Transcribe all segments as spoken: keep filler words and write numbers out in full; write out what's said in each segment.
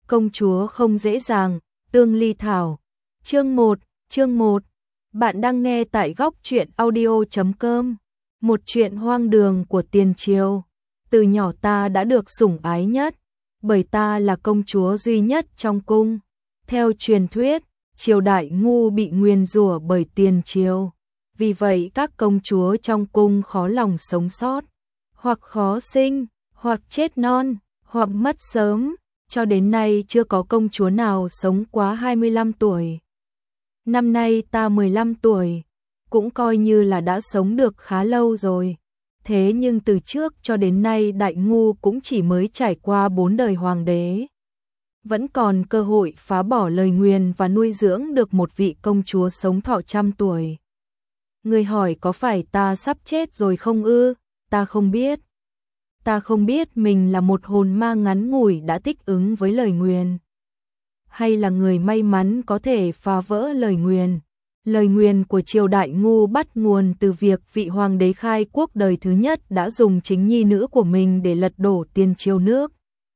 Công chúa không dễ dàng, Tương Ly Thảo. Chương một, chương một. Bạn đang nghe tại góc truyện audio chấm com. Một chuyện hoang đường của tiền triều. Từ nhỏ ta đã được sủng ái nhất, bởi ta là công chúa duy nhất trong cung. Theo truyền thuyết, triều đại ngu bị nguyền rủa bởi tiền triều. Vì vậy các công chúa trong cung khó lòng sống sót, hoặc khó sinh, hoặc chết non, hoặc mất sớm. Cho đến nay chưa có công chúa nào sống quá hai mươi lăm tuổi. Năm nay ta mười lăm tuổi, cũng coi như là đã sống được khá lâu rồi. Thế nhưng từ trước cho đến nay Đại Ngu cũng chỉ mới trải qua bốn đời hoàng đế. Vẫn còn cơ hội phá bỏ lời nguyền và nuôi dưỡng được một vị công chúa sống thọ trăm tuổi. Người hỏi có phải ta sắp chết rồi không ư? Ta không biết. Ta không biết mình là một hồn ma ngắn ngủi đã thích ứng với lời nguyền, hay là người may mắn có thể phá vỡ lời nguyền. Lời nguyền của triều Đại Ngu bắt nguồn từ việc vị hoàng đế khai quốc đời thứ nhất đã dùng chính nhi nữ của mình để lật đổ tiền triều nước.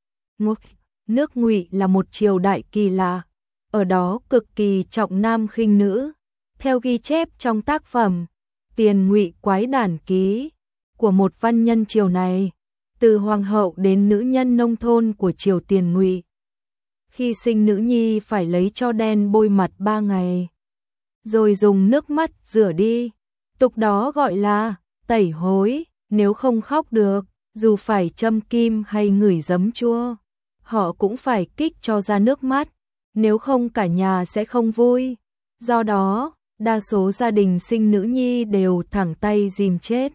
Nước Ngụy là một triều đại kỳ lạ, ở đó cực kỳ trọng nam khinh nữ. Theo ghi chép trong tác phẩm Tiền Ngụy Quái Đản Ký của một văn nhân triều này, từ hoàng hậu đến nữ nhân nông thôn của triều Tiền Ngụy, khi sinh nữ nhi phải lấy tro đen bôi mặt ba ngày, rồi dùng nước mắt rửa đi. Tục đó gọi là tẩy hối. Nếu không khóc được, dù phải châm kim hay ngửi giấm chua, họ cũng phải kích cho ra nước mắt, nếu không cả nhà sẽ không vui. Do đó, đa số gia đình sinh nữ nhi đều thẳng tay dìm chết,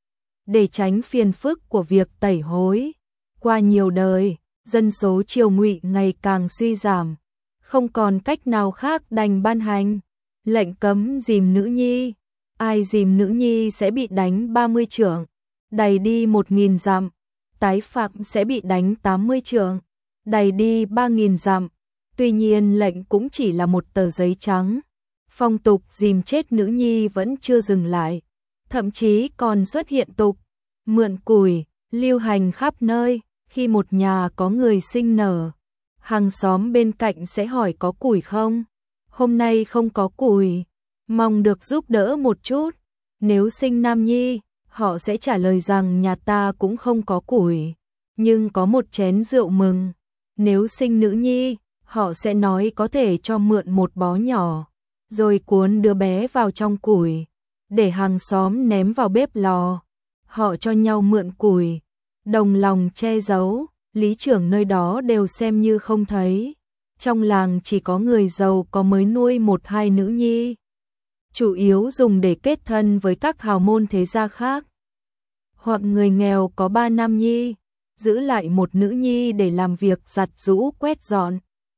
để tránh phiền phức của việc tẩy hối. Qua nhiều đời, dân số triều Ngụy ngày càng suy giảm, không còn cách nào khác đành ban hành lệnh cấm dìm nữ nhi. Ai dìm nữ nhi sẽ bị đánh ba mươi chưởng, đày đi một nghìn dặm, tái phạm sẽ bị đánh tám mươi chưởng, đày đi ba nghìn dặm. Tuy nhiên lệnh cũng chỉ là một tờ giấy trắng. Phong tục dìm chết nữ nhi vẫn chưa dừng lại, thậm chí còn xuất hiện tục mượn củi lưu hành khắp nơi. Khi một nhà có người sinh nở, hàng xóm bên cạnh sẽ hỏi có củi không? Hôm nay không có củi, mong được giúp đỡ một chút. Nếu sinh nam nhi, họ sẽ trả lời rằng nhà ta cũng không có củi, nhưng có một chén rượu mừng. Nếu sinh nữ nhi, họ sẽ nói có thể cho mượn một bó nhỏ, rồi cuốn đứa bé vào trong củi, để hàng xóm ném vào bếp lò. Họ cho nhau mượn củi, đồng lòng che giấu, lý trưởng nơi đó đều xem như không thấy. Trong làng chỉ có người giàu có mới nuôi một hai nữ nhi, chủ yếu dùng để kết thân với các hào môn thế gia khác. Hoặc người nghèo có ba nam nhi, giữ lại một nữ nhi để làm việc giặt giũ quét dọn.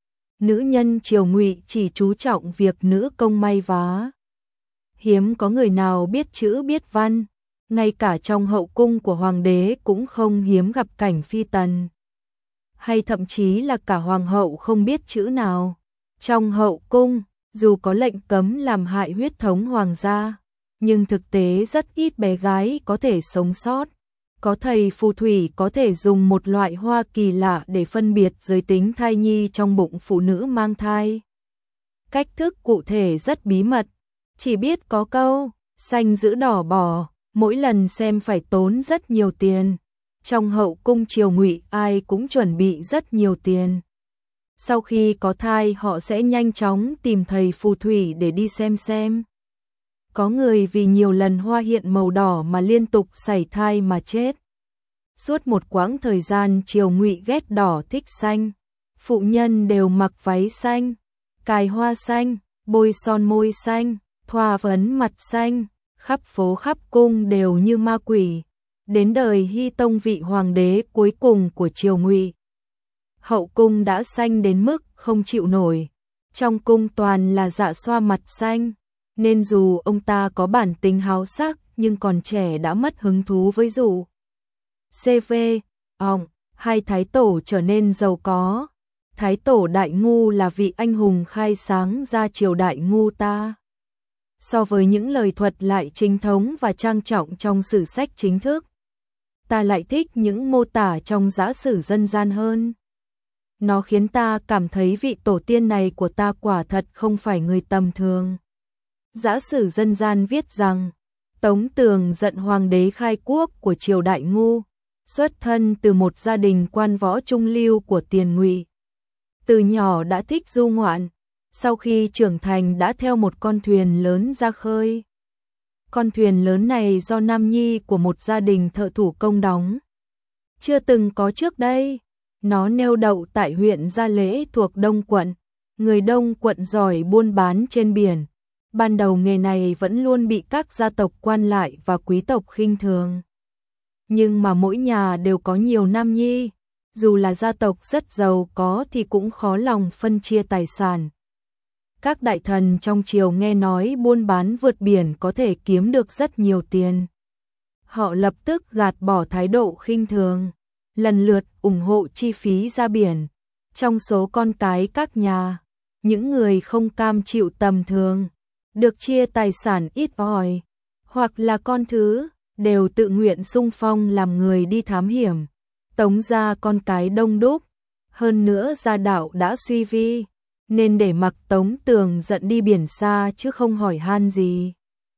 Nữ nhân triều Ngụy chỉ chú trọng việc nữ công may vá. Hiếm có người nào biết chữ biết văn, ngay cả trong hậu cung của hoàng đế cũng không hiếm gặp cảnh phi tần, hay thậm chí là cả hoàng hậu không biết chữ nào. Trong hậu cung, dù có lệnh cấm làm hại huyết thống hoàng gia, nhưng thực tế rất ít bé gái có thể sống sót. Có thầy phù thủy có thể dùng một loại hoa kỳ lạ để phân biệt giới tính thai nhi trong bụng phụ nữ mang thai. Cách thức cụ thể rất bí mật, chỉ biết có câu xanh giữ đỏ bỏ, mỗi lần xem phải tốn rất nhiều tiền. Trong hậu cung triều Ngụy ai cũng chuẩn bị rất nhiều tiền. Sau khi có thai họ sẽ nhanh chóng tìm thầy phù thủy để đi xem xem. Có người vì nhiều lần hoa hiện màu đỏ mà liên tục sảy thai mà chết. Suốt một quãng thời gian triều Ngụy ghét đỏ thích xanh. Phụ nhân đều mặc váy xanh, cài hoa xanh, bôi son môi xanh, thoa phấn mặt xanh, khắp phố khắp cung đều như ma quỷ. Đến đời Hy Tông vị hoàng đế cuối cùng của triều Ngụy, hậu cung đã xanh đến mức không chịu nổi. Trong cung toàn là dạ xoa mặt xanh, nên dù ông ta có bản tính háo sắc nhưng còn trẻ đã mất hứng thú với rượu. xê vê. Òng, hai thái tổ trở nên giàu có. Thái tổ Đại Ngu là vị anh hùng khai sáng ra triều Đại Ngu ta. So với những lời thuật lại chính thống và trang trọng trong sử sách chính thức, ta lại thích những mô tả trong giã sử dân gian hơn. nó khiến ta cảm thấy vị tổ tiên này của ta quả thật không phải người tầm thường. Giả sử dân gian viết rằng, Tống Tường Giận hoàng đế khai quốc của triều Đại Ngô, xuất thân từ một gia đình quan võ trung lưu của Tiền Ngụy. Từ nhỏ đã thích du ngoạn, sau khi trưởng thành đã theo một con thuyền lớn ra khơi. Con thuyền lớn này do nam nhi của một gia đình thợ thủ công đóng. Chưa từng có trước đây, nó neo đậu tại huyện Gia Lễ thuộc Đông quận. Người Đông quận giỏi buôn bán trên biển. Ban đầu nghề này vẫn luôn bị các gia tộc quan lại và quý tộc khinh thường. Nhưng mà mỗi nhà đều có nhiều nam nhi, dù là gia tộc rất giàu có thì cũng khó lòng phân chia tài sản. Các đại thần trong triều nghe nói buôn bán vượt biển có thể kiếm được rất nhiều tiền. Họ lập tức gạt bỏ thái độ khinh thường, lần lượt ủng hộ chi phí ra biển. Trong số con cái các nhà, những người không cam chịu tầm thường, được chia tài sản ít ỏi, hoặc là con thứ, đều tự nguyện xung phong làm người đi thám hiểm. Tống gia con cái đông đúc, hơn nữa gia đạo đã suy vi, nên để mặc Tống Tường Giận đi biển xa chứ không hỏi han gì.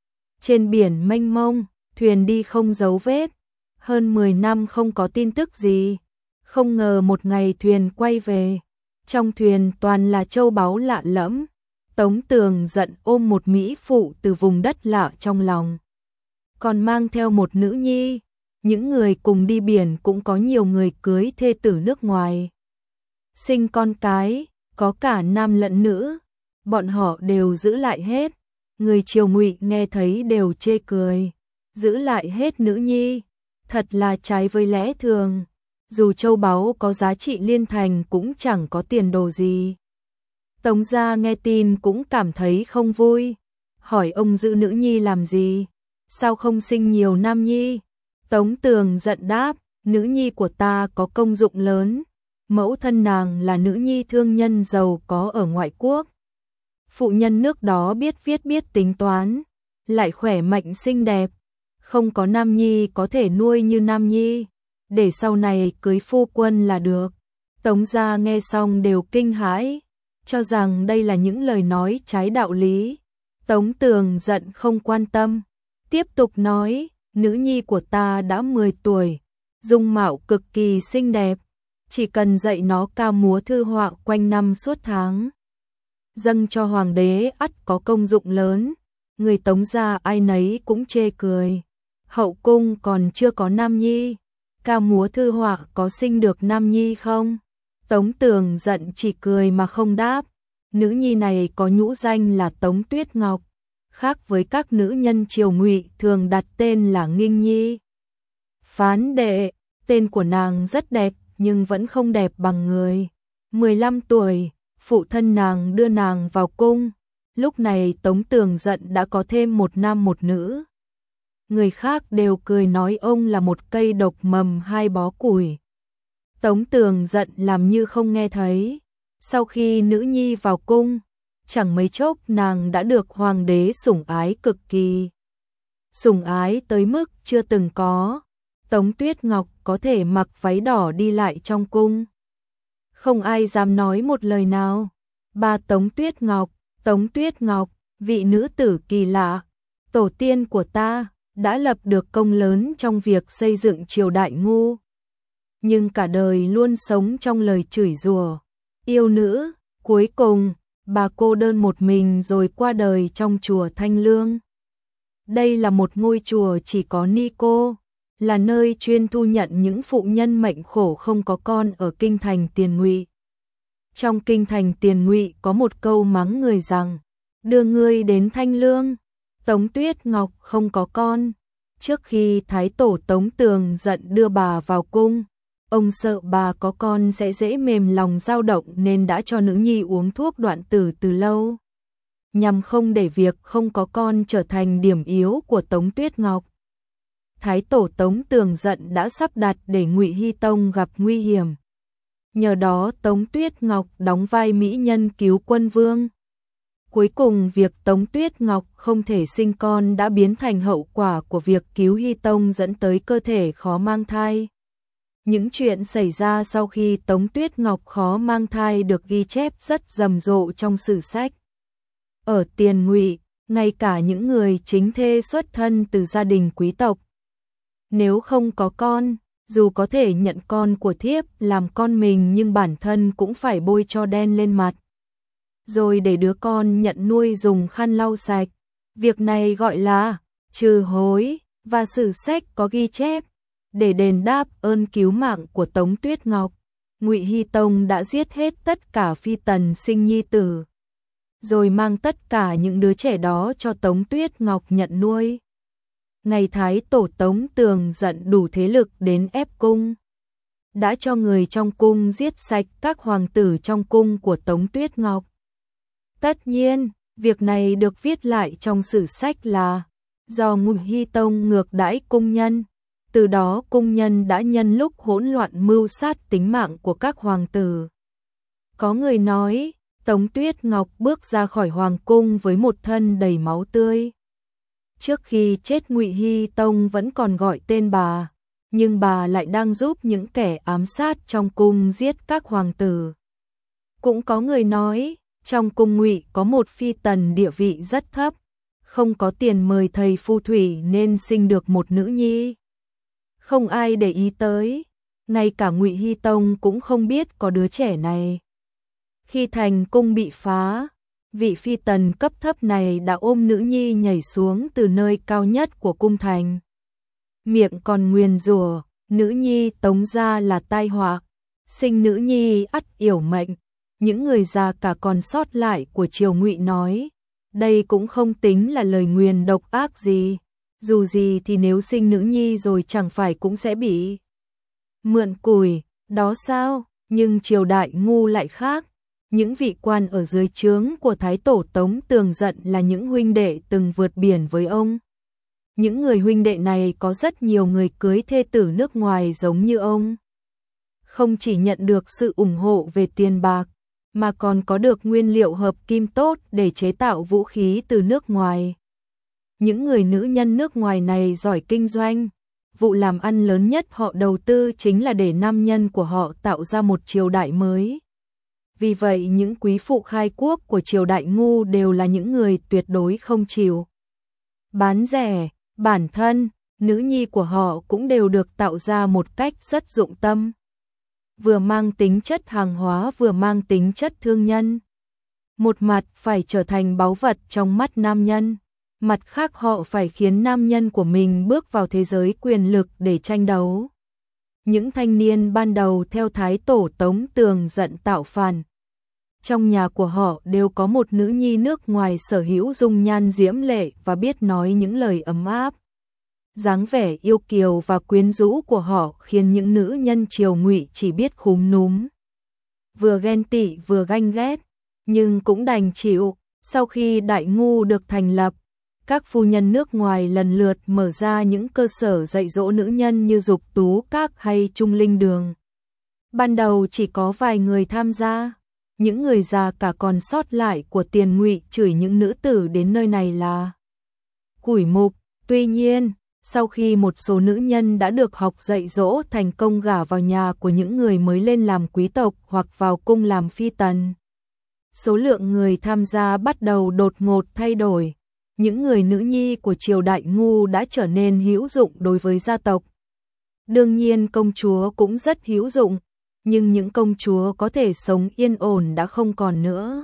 Trên biển mênh mông, thuyền đi không dấu vết, hơn mười năm không có tin tức gì. Không ngờ một ngày thuyền quay về, trong thuyền toàn là châu báu lạ lẫm. Tống Tường Giận ôm một mỹ phụ từ vùng đất lạ trong lòng, còn mang theo một nữ nhi. Những người cùng đi biển cũng có nhiều người cưới thê tử nước ngoài, sinh con cái, có cả nam lẫn nữ, bọn họ đều giữ lại hết. Người triều Ngụy nghe thấy đều chê cười, giữ lại hết nữ nhi, thật là trái với lẽ thường. Dù châu báu có giá trị liên thành cũng chẳng có tiền đồ gì. Tống gia nghe tin cũng cảm thấy không vui, hỏi ông giữ nữ nhi làm gì, sao không sinh nhiều nam nhi? Tống Tường Giận đáp, nữ nhi của ta có công dụng lớn, mẫu thân nàng là nữ nhi thương nhân giàu có ở ngoại quốc. Phụ nhân nước đó biết viết biết tính toán, lại khỏe mạnh xinh đẹp, không có nam nhi có thể nuôi như nam nhi, để sau này cưới phu quân là được. Tống gia nghe xong đều kinh hãi, cho rằng đây là những lời nói trái đạo lý. Tống Tường Giận không quan tâm, tiếp tục nói, nữ nhi của ta đã mười tuổi, dung mạo cực kỳ xinh đẹp, chỉ cần dạy nó ca múa thư họa quanh năm suốt tháng, dâng cho hoàng đế ắt có công dụng lớn. Người Tống gia ai nấy cũng chê cười, hậu cung còn chưa có nam nhi, ca múa thư họa có sinh được nam nhi không? Tống Tường Giận chỉ cười mà không đáp. Nữ nhi này có nhũ danh là Tống Tuyết Ngọc, khác với các nữ nhân triều Ngụy thường đặt tên là Nghinh Nhi. Phán đệ, tên của nàng rất đẹp nhưng vẫn không đẹp bằng người. mười lăm tuổi, phụ thân nàng đưa nàng vào cung, lúc này Tống Tường Giận đã có thêm một nam một nữ. Người khác đều cười nói ông là một cây độc mầm hai bó củi. Tống Tường Giận làm như không nghe thấy. Sau khi nữ nhi vào cung, chẳng mấy chốc nàng đã được hoàng đế sủng ái cực kỳ. Sủng ái tới mức chưa từng có. Tống Tuyết Ngọc có thể mặc váy đỏ đi lại trong cung, không ai dám nói một lời nào. Ba Tống Tuyết Ngọc, Tống Tuyết Ngọc, vị nữ tử kỳ lạ, tổ tiên của ta đã lập được công lớn trong việc xây dựng triều Đại Ngô, nhưng cả đời luôn sống trong lời chửi rủa, yêu nữ. Cuối cùng, bà cô đơn một mình rồi qua đời trong chùa Thanh Lương. Đây là một ngôi chùa chỉ có ni cô, là nơi chuyên thu nhận những phụ nhân mệnh khổ không có con ở kinh thành Tiền Ngụy. Trong kinh thành Tiền Ngụy có một câu mắng người rằng, đưa ngươi đến Thanh Lương. Tống Tuyết Ngọc không có con. Trước khi Thái tổ Tống Tường Giận đưa bà vào cung, ông sợ bà có con sẽ dễ mềm lòng dao động nên đã cho nữ nhi uống thuốc đoạn tử từ lâu, nhằm không để việc không có con trở thành điểm yếu của Tống Tuyết Ngọc. Thái tổ Tống Tường Giận đã sắp đặt để Ngụy Hy Tông gặp nguy hiểm. Nhờ đó Tống Tuyết Ngọc đóng vai mỹ nhân cứu quân vương. Cuối cùng việc Tống Tuyết Ngọc không thể sinh con đã biến thành hậu quả của việc cứu Hy Tông dẫn tới cơ thể khó mang thai. Những chuyện xảy ra sau khi Tống Tuyết Ngọc khó mang thai được ghi chép rất rầm rộ trong sử sách. Ở Tiền Ngụy, ngay cả những người chính thê xuất thân từ gia đình quý tộc, nếu không có con, dù có thể nhận con của thiếp làm con mình nhưng bản thân cũng phải bôi tro đen lên mặt, rồi để đứa con nhận nuôi dùng khăn lau sạch. Việc này gọi là trừ hối, và sử sách có ghi chép, để đền đáp ơn cứu mạng của Tống Tuyết Ngọc, Ngụy Hy Tông đã giết hết tất cả phi tần sinh nhi tử, rồi mang tất cả những đứa trẻ đó cho Tống Tuyết Ngọc nhận nuôi. Ngày Thái Tổ Tống Tường giận đủ thế lực đến ép cung, đã cho người trong cung giết sạch các hoàng tử trong cung của Tống Tuyết Ngọc. Tất nhiên, việc này được viết lại trong sử sách là do Ngụy Hy Tông ngược đãi cung nhân, từ đó cung nhân đã nhân lúc hỗn loạn mưu sát tính mạng của các hoàng tử. Có người nói, Tống Tuyết Ngọc bước ra khỏi hoàng cung với một thân đầy máu tươi. Trước khi chết Ngụy Hy Tông vẫn còn gọi tên bà, nhưng bà lại đang giúp những kẻ ám sát trong cung giết các hoàng tử. Cũng có người nói, trong cung Ngụy có một phi tần địa vị rất thấp, không có tiền mời thầy phù thủy nên sinh được một nữ nhi. Không ai để ý tới, ngay cả Ngụy Hy Tông cũng không biết có đứa trẻ này. Khi thành cung bị phá, vị phi tần cấp thấp này đã ôm nữ nhi nhảy xuống từ nơi cao nhất của cung thành. Miệng còn nguyền rủa, nữ nhi Tống gia là tai họa, sinh nữ nhi ắt yểu mệnh. Những người già cả còn sót lại của triều Ngụy nói, đây cũng không tính là lời nguyền độc ác gì, dù gì thì nếu sinh nữ nhi rồi chẳng phải cũng sẽ bị mượn củi, đó sao? Nhưng triều Đại Ngu lại khác. Những vị quan ở dưới trướng của Thái Tổ Tống Tường giận là những huynh đệ từng vượt biển với ông. Những người huynh đệ này có rất nhiều người cưới thê tử nước ngoài giống như ông. Không chỉ nhận được sự ủng hộ về tiền bạc, mà còn có được nguyên liệu hợp kim tốt để chế tạo vũ khí từ nước ngoài. Những người nữ nhân nước ngoài này giỏi kinh doanh, vụ làm ăn lớn nhất họ đầu tư chính là để nam nhân của họ tạo ra một triều đại mới. Vì vậy những quý phụ khai quốc của triều Đại Ngu đều là những người tuyệt đối không chịu bán rẻ, bản thân, nữ nhi của họ cũng đều được tạo ra một cách rất dụng tâm. Vừa mang tính chất hàng hóa vừa mang tính chất thương nhân. Một mặt phải trở thành báu vật trong mắt nam nhân, mặt khác họ phải khiến nam nhân của mình bước vào thế giới quyền lực để tranh đấu. Những thanh niên ban đầu theo Thái Tổ Tống Tường giận tạo phản. Trong nhà của họ đều có một nữ nhi nước ngoài sở hữu dung nhan diễm lệ và biết nói những lời ấm áp. Dáng vẻ yêu kiều và quyến rũ của họ khiến những nữ nhân triều Ngụy chỉ biết khúm núm, vừa ghen tị vừa ganh ghét, nhưng cũng đành chịu. Sau khi Đại Ngu được thành lập, các phu nhân nước ngoài lần lượt mở ra những cơ sở dạy dỗ nữ nhân như Dục Tú Các hay Trung Linh Đường. Ban đầu chỉ có vài người tham gia, những người già cả còn sót lại của Tiền Ngụy chửi những nữ tử đến nơi này là củi mục. Tuy nhiên, sau khi một số nữ nhân đã được học dạy dỗ thành công gả vào nhà của những người mới lên làm quý tộc hoặc vào cung làm phi tần, số lượng người tham gia bắt đầu đột ngột thay đổi. Những người nữ nhi của triều Đại Ngu đã trở nên hữu dụng đối với gia tộc. Đương nhiên công chúa cũng rất hữu dụng, nhưng những công chúa có thể sống yên ổn đã không còn nữa.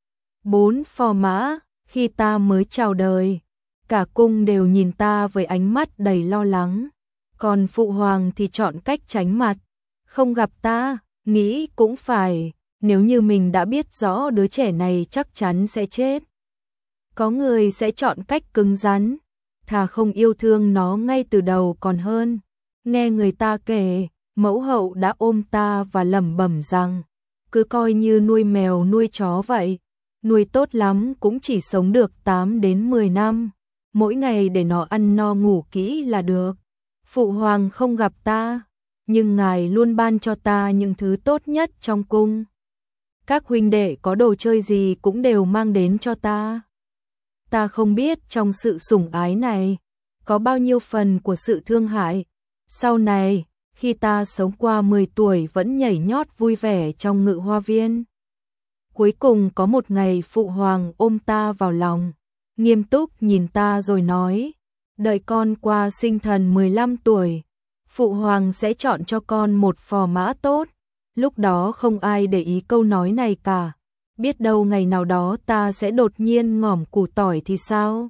Bốn phò mã, khi ta mới chào đời, cả cung đều nhìn ta với ánh mắt đầy lo lắng, còn phụ hoàng thì chọn cách tránh mặt, không gặp ta. Nghĩ cũng phải, nếu như mình đã biết rõ đứa trẻ này chắc chắn sẽ chết, có người sẽ chọn cách cứng rắn, thà không yêu thương nó ngay từ đầu còn hơn. Nghe người ta kể, mẫu hậu đã ôm ta và lẩm bẩm rằng, cứ coi như nuôi mèo nuôi chó vậy, nuôi tốt lắm cũng chỉ sống được tám đến mười năm, mỗi ngày để nó ăn no ngủ kỹ là được. Phụ hoàng không gặp ta, nhưng ngài luôn ban cho ta những thứ tốt nhất trong cung. Các huynh đệ có đồ chơi gì cũng đều mang đến cho ta. Ta không biết trong sự sủng ái này có bao nhiêu phần của sự thương hại. Sau này, khi ta sống qua mười tuổi vẫn nhảy nhót vui vẻ trong ngự hoa viên. Cuối cùng có một ngày phụ hoàng ôm ta vào lòng, nghiêm túc nhìn ta rồi nói, đợi con qua sinh thần mười lăm tuổi, phụ hoàng sẽ chọn cho con một phò mã tốt. Lúc đó không ai để ý câu nói này cả, biết đâu ngày nào đó ta sẽ đột nhiên ngỏm củ tỏi thì sao?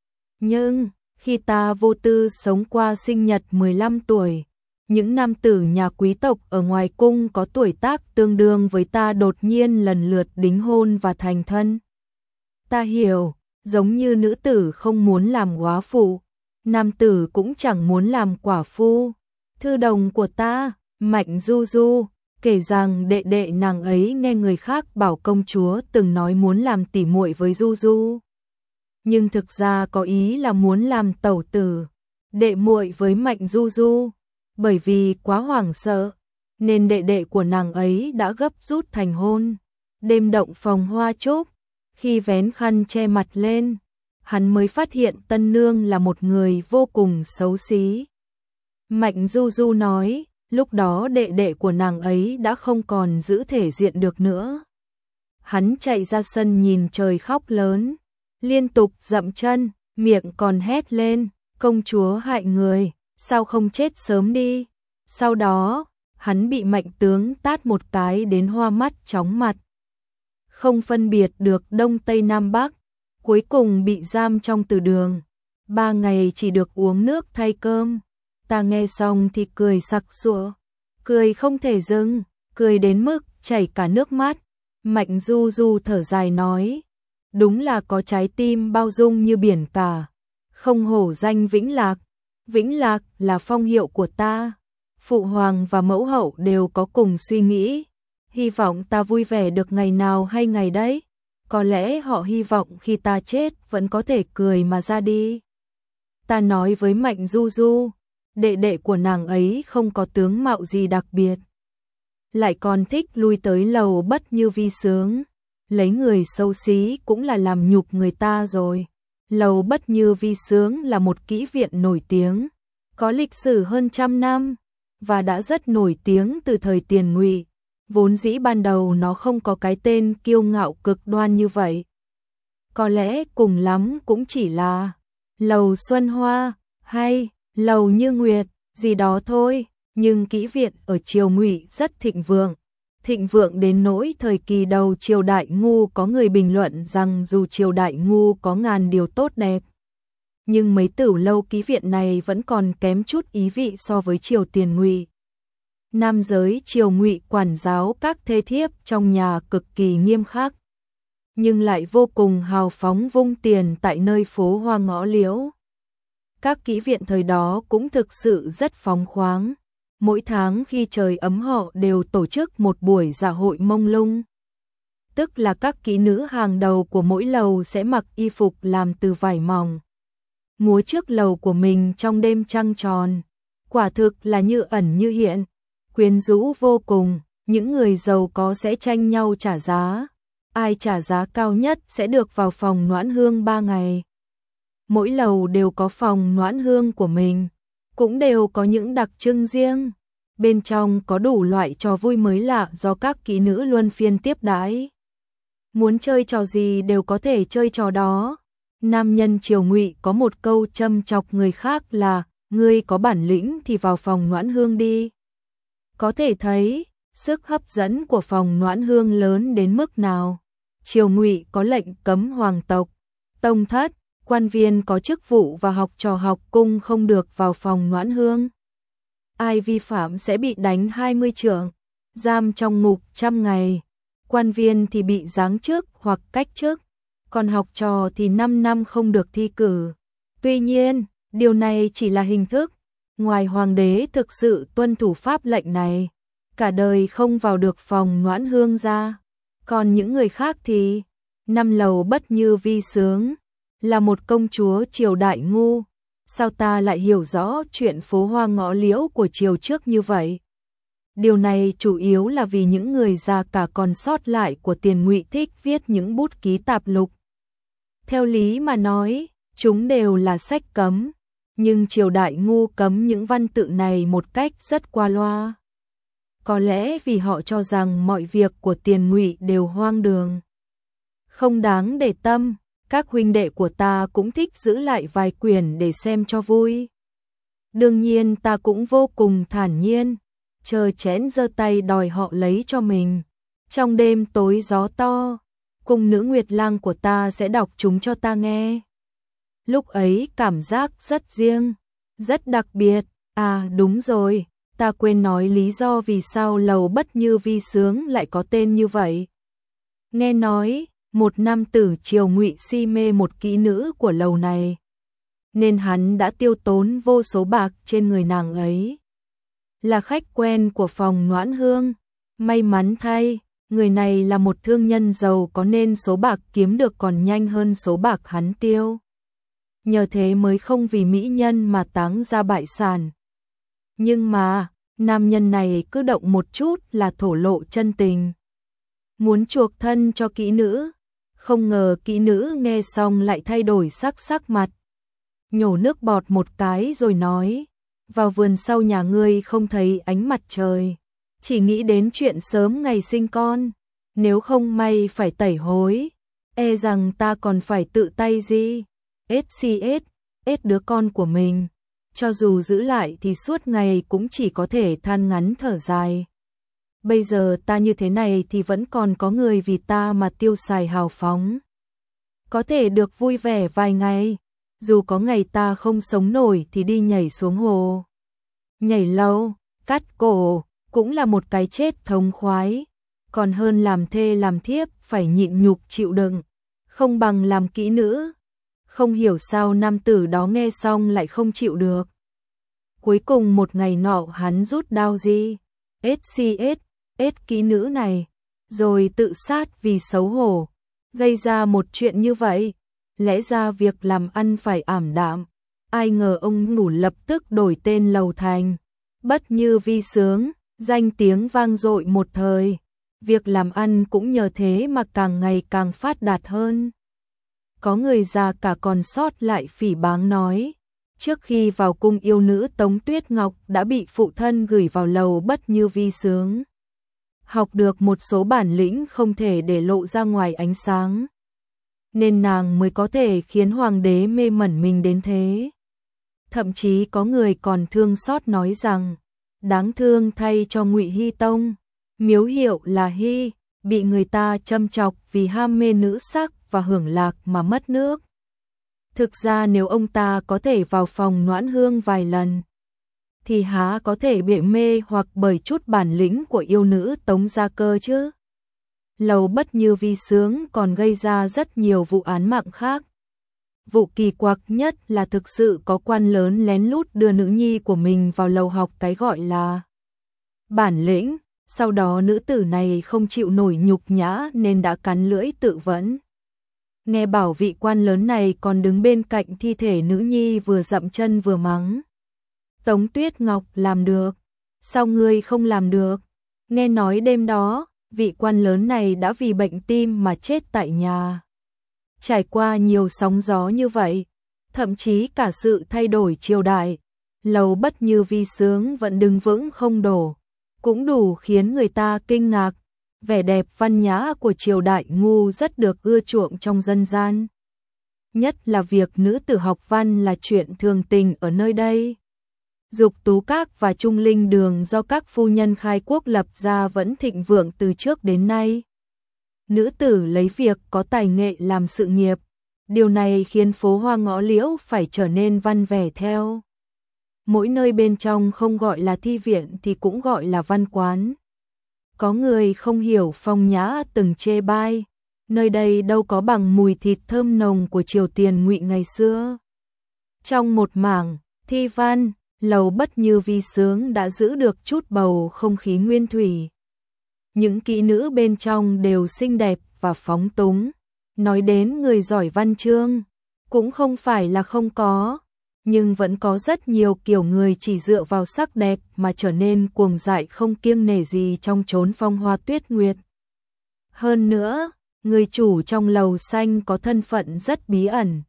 Nhưng, khi ta vô tư sống qua sinh nhật mười lăm tuổi, những nam tử nhà quý tộc ở ngoài cung có tuổi tác tương đương với ta đột nhiên lần lượt đính hôn và thành thân. Ta hiểu, giống như nữ tử không muốn làm góa phụ, nam tử cũng chẳng muốn làm quả phu. Thư đồng của ta, Mạnh Du Du, kể rằng đệ đệ nàng ấy nghe người khác bảo công chúa từng nói muốn làm tỉ muội với Du Du. Nhưng thực ra có ý là muốn làm tẩu tử, đệ muội với Mạnh Du Du. Bởi vì quá hoảng sợ, nên đệ đệ của nàng ấy đã gấp rút thành hôn. Đêm động phòng hoa trúc, khi vén khăn che mặt lên, hắn mới phát hiện tân nương là một người vô cùng xấu xí. Mạnh Du Du nói, lúc đó đệ đệ của nàng ấy đã không còn giữ thể diện được nữa. Hắn chạy ra sân nhìn trời khóc lớn, liên tục dậm chân, miệng còn hét lên, công chúa hại người, sao không chết sớm đi. Sau đó, hắn bị Mạnh tướng tát một cái đến hoa mắt chóng mặt. Không phân biệt được Đông Tây Nam Bắc, cuối cùng bị giam trong từ đường. Ba ngày chỉ được uống nước thay cơm. Ta nghe xong thì cười sặc sụa, cười không thể dừng, cười đến mức chảy cả nước mắt. Mạnh Du Du thở dài nói, đúng là có trái tim bao dung như biển cả, không hổ danh Vĩnh Lạc. Vĩnh Lạc là phong hiệu của ta. Phụ hoàng và mẫu hậu đều có cùng suy nghĩ, hy vọng ta vui vẻ được ngày nào hay ngày đấy. Có lẽ họ hy vọng khi ta chết vẫn có thể cười mà ra đi. Ta nói với Mạnh Du Du, đệ đệ của nàng ấy không có tướng mạo gì đặc biệt, lại còn thích lui tới lầu Bất Như Vi sướng, lấy người xấu xí cũng là làm nhục người ta rồi. Lầu Bất Như Vi sướng là một kỹ viện nổi tiếng, có lịch sử hơn trăm năm và đã rất nổi tiếng từ thời Tiền Ngụy. Vốn dĩ ban đầu nó không có cái tên kiêu ngạo cực đoan như vậy. Có lẽ cùng lắm cũng chỉ là Lầu Xuân Hoa hay Lầu Như Nguyệt gì đó thôi, nhưng kỹ viện ở triều Ngụy rất thịnh vượng. Thịnh vượng đến nỗi thời kỳ đầu triều Đại Ngu có người bình luận rằng dù triều Đại Ngu có ngàn điều tốt đẹp, nhưng mấy tửu lâu ký viện này vẫn còn kém chút ý vị so với triều Tiền Ngụy. Nam giới triều Ngụy quản giáo các thê thiếp trong nhà cực kỳ nghiêm khắc, nhưng lại vô cùng hào phóng vung tiền tại nơi phố hoa ngõ liễu. Các ký viện thời đó cũng thực sự rất phóng khoáng. Mỗi tháng khi trời ấm họ đều tổ chức một buổi dạ hội mông lung. Tức là các kỹ nữ hàng đầu của mỗi lầu sẽ mặc y phục làm từ vải mỏng, múa trước lầu của mình trong đêm trăng tròn. Quả thực là như ẩn như hiện, quyến rũ vô cùng. Những người giàu có sẽ tranh nhau trả giá, ai trả giá cao nhất sẽ được vào phòng noãn hương ba ngày. Mỗi lầu đều có phòng noãn hương của mình, cũng đều có những đặc trưng riêng. Bên trong có đủ loại trò vui mới lạ do các kỹ nữ luân phiên tiếp đãi. Muốn chơi trò gì đều có thể chơi trò đó. Nam nhân triều Ngụy có một câu châm chọc người khác là, ngươi có bản lĩnh thì vào phòng noãn hương đi. Có thể thấy, sức hấp dẫn của phòng noãn hương lớn đến mức nào. Triều Ngụy có lệnh cấm hoàng tộc, tông thất, quan viên có chức vụ và học trò học cung không được vào phòng noãn hương. Ai vi phạm sẽ bị đánh hai mươi chưởng, giam trong ngục trăm ngày. Quan viên thì bị giáng chức hoặc cách chức, còn học trò thì năm năm không được thi cử. Tuy nhiên, điều này chỉ là hình thức. Ngoài hoàng đế thực sự tuân thủ pháp lệnh này, cả đời không vào được phòng noãn hương ra. Còn những người khác thì, năm lầu Bất Như Vi sướng, là một công chúa triều Đại Ngu. Sao ta lại hiểu rõ chuyện phố hoa ngõ liễu của triều trước như vậy? Điều này chủ yếu là vì những người già cả còn sót lại của Tiền Ngụy thích viết những bút ký tạp lục. Theo lý mà nói, chúng đều là sách cấm, Nhưng triều đại ngu cấm những văn tự này một cách rất qua loa. Có lẽ vì họ cho rằng mọi việc của Tiền Ngụy đều hoang đường, không đáng để tâm. Các huynh đệ của ta cũng thích giữ lại vài quyển để xem cho vui. Đương nhiên ta cũng vô cùng thản nhiên, chờ chén giơ tay đòi họ lấy cho mình. Trong đêm tối gió to, cung nữ Nguyệt Lang của ta sẽ đọc chúng cho ta nghe. Lúc ấy cảm giác rất riêng, rất đặc biệt. À đúng rồi, ta quên nói lý do vì sao lầu Bất Như Vi Sướng lại có tên như vậy. Nghe nói, một nam tử triều Ngụy si mê một kỹ nữ của lầu này, nên hắn đã tiêu tốn vô số bạc trên người nàng ấy. Là khách quen của phòng Noãn Hương, may mắn thay, người này là một thương nhân giàu có nên số bạc kiếm được còn nhanh hơn số bạc hắn tiêu. Nhờ thế mới không vì mỹ nhân mà táng ra bại sản. Nhưng mà, nam nhân này cứ động một chút là thổ lộ chân tình, muốn chuộc thân cho kỹ nữ. Không ngờ kỹ nữ nghe xong lại thay đổi sắc sắc mặt, nhổ nước bọt một cái rồi nói, vào vườn sau nhà ngươi không thấy ánh mặt trời, chỉ nghĩ đến chuyện sớm ngày sinh con, nếu không may phải tẩy hối, e rằng ta còn phải tự tay gì, ét xê ét, ét đứa con của mình, cho dù giữ lại thì suốt ngày cũng chỉ có thể than ngắn thở dài. Bây giờ ta như thế này thì vẫn còn có người vì ta mà tiêu xài hào phóng, có thể được vui vẻ vài ngày, dù có ngày ta không sống nổi thì đi nhảy xuống hồ. Nhảy lâu, cắt cổ, cũng là một cái chết thống khoái, còn hơn làm thê làm thiếp phải nhịn nhục chịu đựng, không bằng làm kỹ nữ. Không hiểu sao nam tử đó nghe xong lại không chịu được. Cuối cùng một ngày nọ hắn rút đao gì, ét xê ét, ét kỹ nữ này, rồi tự sát vì xấu hổ, gây ra một chuyện như vậy. Lẽ ra việc làm ăn phải ảm đạm, ai ngờ ông ngủ lập tức đổi tên lầu thành Bất Như Vi Sướng, danh tiếng vang dội một thời. Việc làm ăn cũng nhờ thế mà càng ngày càng phát đạt hơn. Có người già cả còn sót lại phỉ báng nói, trước khi vào cung yêu nữ Tống Tuyết Ngọc đã bị phụ thân gửi vào lầu Bất Như Vi Sướng, học được một số bản lĩnh không thể để lộ ra ngoài ánh sáng, nên nàng mới có thể khiến hoàng đế mê mẩn mình đến thế. Thậm chí có người còn thương xót nói rằng, đáng thương thay cho Ngụy Hy Tông, miếu hiệu là Hy, bị người ta châm chọc vì ham mê nữ sắc và hưởng lạc mà mất nước. Thực ra nếu ông ta có thể vào phòng Noãn Hương vài lần, thì há có thể bị mê hoặc bởi chút bản lĩnh của yêu nữ Tống gia cơ chứ. Lầu Bất Như Vi Sướng còn gây ra rất nhiều vụ án mạng khác. Vụ kỳ quặc nhất là thực sự có quan lớn lén lút đưa nữ nhi của mình vào lầu học cái gọi là bản lĩnh, sau đó nữ tử này không chịu nổi nhục nhã nên đã cắn lưỡi tự vẫn. Nghe bảo vị quan lớn này còn đứng bên cạnh thi thể nữ nhi vừa dậm chân vừa mắng, Tống Tuyết Ngọc làm được, sao ngươi không làm được? Nghe nói đêm đó, vị quan lớn này đã vì bệnh tim mà chết tại nhà. Trải qua nhiều sóng gió như vậy, thậm chí cả sự thay đổi triều đại, lầu Bất Như Vi Sướng vẫn đứng vững không đổ, cũng đủ khiến người ta kinh ngạc. Vẻ đẹp văn nhã của triều đại ngu rất được ưa chuộng trong dân gian. Nhất là việc nữ tử học văn là chuyện thường tình ở nơi đây. Dục Tú Các và Trung Linh Đường do các phu nhân khai quốc lập ra vẫn thịnh vượng từ trước đến nay. Nữ tử lấy việc có tài nghệ làm sự nghiệp, điều này khiến phố hoa ngõ liễu phải trở nên văn vẻ theo. Mỗi nơi bên trong không gọi là thi viện thì cũng gọi là văn quán. Có người không hiểu phong nhã từng chê bai, nơi đây đâu có bằng mùi thịt thơm nồng của triều Tiền Ngụy ngày xưa. Trong một mảng thi văn, lầu Bất Như Vi Sướng đã giữ được chút bầu không khí nguyên thủy. Những kỹ nữ bên trong đều xinh đẹp và phóng túng. Nói đến người giỏi văn chương, cũng không phải là không có, nhưng vẫn có rất nhiều kiểu người chỉ dựa vào sắc đẹp mà trở nên cuồng dại không kiêng nể gì trong chốn phong hoa tuyết nguyệt. Hơn nữa, người chủ trong lầu xanh có thân phận rất bí ẩn,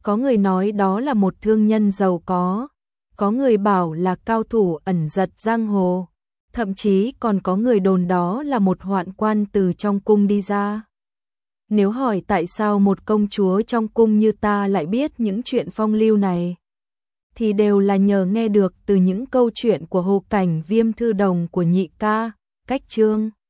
Có người nói đó là một thương nhân giàu có, có người bảo là cao thủ ẩn giật giang hồ, thậm chí còn có người đồn đó là một hoạn quan từ trong cung đi ra. Nếu hỏi tại sao một công chúa trong cung như ta lại biết những chuyện phong lưu này, thì đều là nhờ nghe được từ những câu chuyện của Hồ Cảnh Viêm thư đồng của nhị ca, Cách Trương.